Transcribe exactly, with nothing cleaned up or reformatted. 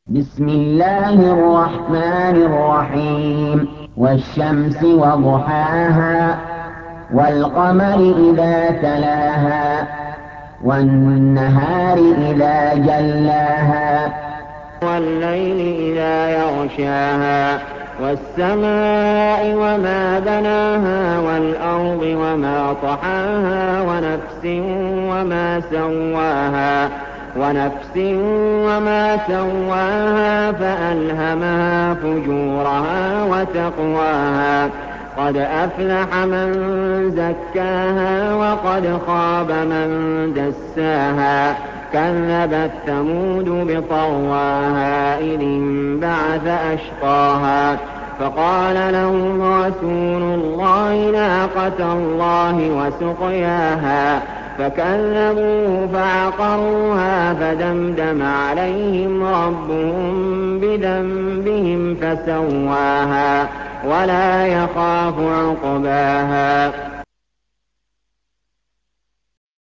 بسم الله الرحمن الرحيم والشمس وضحاها والقمر إذا تلاها والنهار إذا جلاها والليل إذا يغشاها والسماء وما بناها والأرض وما طحاها ونفس وما سواها ونفس وما سواها فألهمها فجورها وتقواها قد أفلح من زكاها وقد خاب من دساها كذبت ثمود بطغواها إذ انبعث أشقاها فقال لهم رسول الله ناقة الله وسقياها فكذبوه فعقروها فدمدم عليهم ربهم بذنبهم فسواها ولا يخاف عقباها